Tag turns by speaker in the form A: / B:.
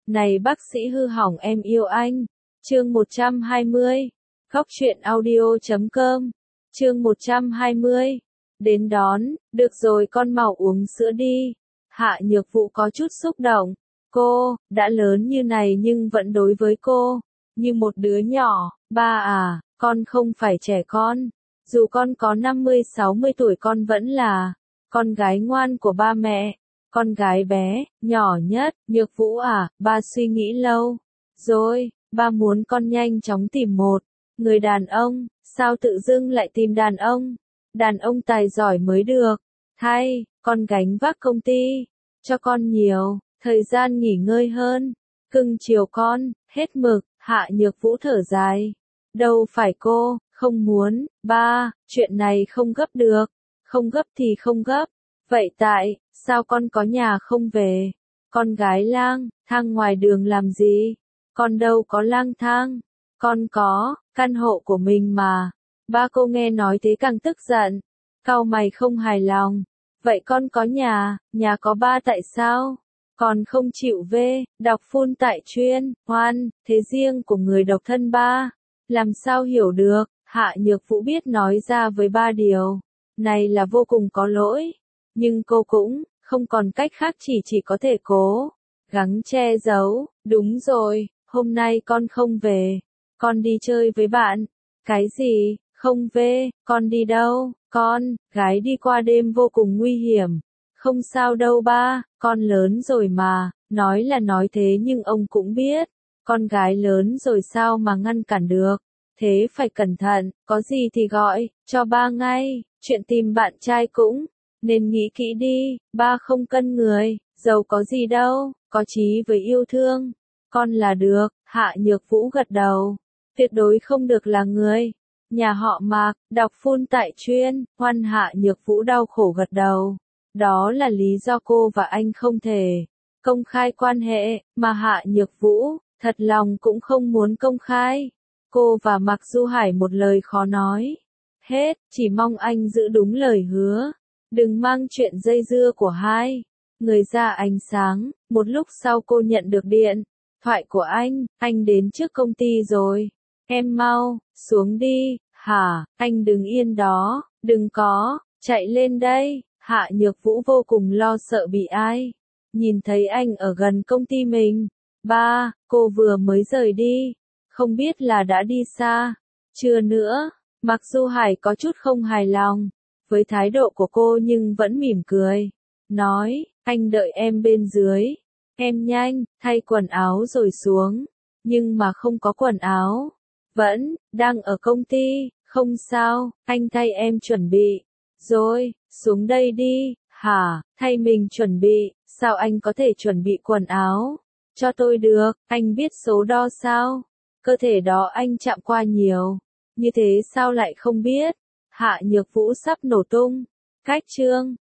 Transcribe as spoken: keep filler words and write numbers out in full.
A: Này bác sĩ hư hỏng em yêu anh. Chương một trăm hai mươi. Góc truyện audio chấm com. Chương một trăm hai mươi. Đến đón, được rồi con mau uống sữa đi. Hạ Nhược Vũ có chút xúc động. Cô, đã lớn như này nhưng vẫn đối với cô, như một đứa nhỏ. Ba à, con không phải trẻ con. Dù con có năm mươi sáu mươi tuổi con vẫn là con gái ngoan của ba mẹ. Con gái bé, nhỏ nhất. Nhược Vũ à, ba suy nghĩ lâu rồi, ba muốn con nhanh chóng tìm một người đàn ông. Sao tự dưng lại tìm đàn ông? Đàn ông tài giỏi mới được. Thay, con gánh vác công ty, cho con nhiều thời gian nghỉ ngơi hơn, cưng chiều con, hết mực. Hạ Nhược Vũ thở dài. Đâu phải cô không muốn, ba, chuyện này không gấp được. Không gấp thì không gấp. Vậy tại sao con có nhà không về? Con gái lang thang ngoài đường làm gì? Con đâu có lang thang. Con có căn hộ của mình mà. Ba cô nghe nói thế càng tức giận. Cau mày không hài lòng. Vậy con có nhà, nhà có ba tại sao? Còn không chịu về, đọc full tại chuyên, hoan, thế riêng của người độc thân ba. Làm sao hiểu được? Hạ Nhược Vũ biết nói ra với ba điều này là vô cùng có lỗi. Nhưng cô cũng không còn cách khác, chỉ chỉ có thể cố gắng che giấu. Đúng rồi, hôm nay con không về. Con đi chơi với bạn. Cái gì? Không về, con đi đâu? Con gái đi qua đêm vô cùng nguy hiểm. Không sao đâu ba, con lớn rồi mà. Nói là nói thế nhưng ông cũng biết, con gái lớn rồi sao mà ngăn cản được. Thế phải cẩn thận, có gì thì gọi cho ba ngay. Chuyện tìm bạn trai cũng nên nghĩ kỹ đi. Ba không cân người, giàu có gì đâu, có chí với yêu thương con là được. Hạ Nhược Vũ gật đầu. Tuyệt đối không được là người nhà họ Mạc. Đọc full tại chuyên, hoan. Hạ Nhược Vũ đau khổ gật đầu. Đó là lý do cô và anh không thể công khai quan hệ, mà Hạ Nhược Vũ thật lòng cũng không muốn công khai. Cô và Mạc Du Hải một lời khó nói hết, chỉ mong anh giữ đúng lời hứa, đừng mang chuyện dây dưa của hai người ra ánh sáng. Một lúc sau cô nhận được điện thoại của anh. Anh đến trước công ty rồi. Em mau xuống đi. Hả? Anh đứng yên đó, đừng có chạy lên đây. Hạ Nhược Vũ vô cùng lo sợ bị ai nhìn thấy anh ở gần công ty mình. Ba, cô vừa mới rời đi, không biết là đã đi xa chưa nữa. Mặc Du Hải có chút không hài lòng với thái độ của cô nhưng vẫn mỉm cười, nói, anh đợi em bên dưới. Em nhanh thay quần áo rồi xuống. Nhưng mà không có quần áo. Vẫn đang ở công ty. Không sao, anh thay em chuẩn bị rồi, xuống đây đi. Hả? Thay mình chuẩn bị? Sao anh có thể chuẩn bị quần áo cho tôi được? Anh biết số đo sao? Cơ thể đó anh chạm qua nhiều như thế sao lại không biết? Hạ Nhược Vũ sắp nổ tung. Cách chương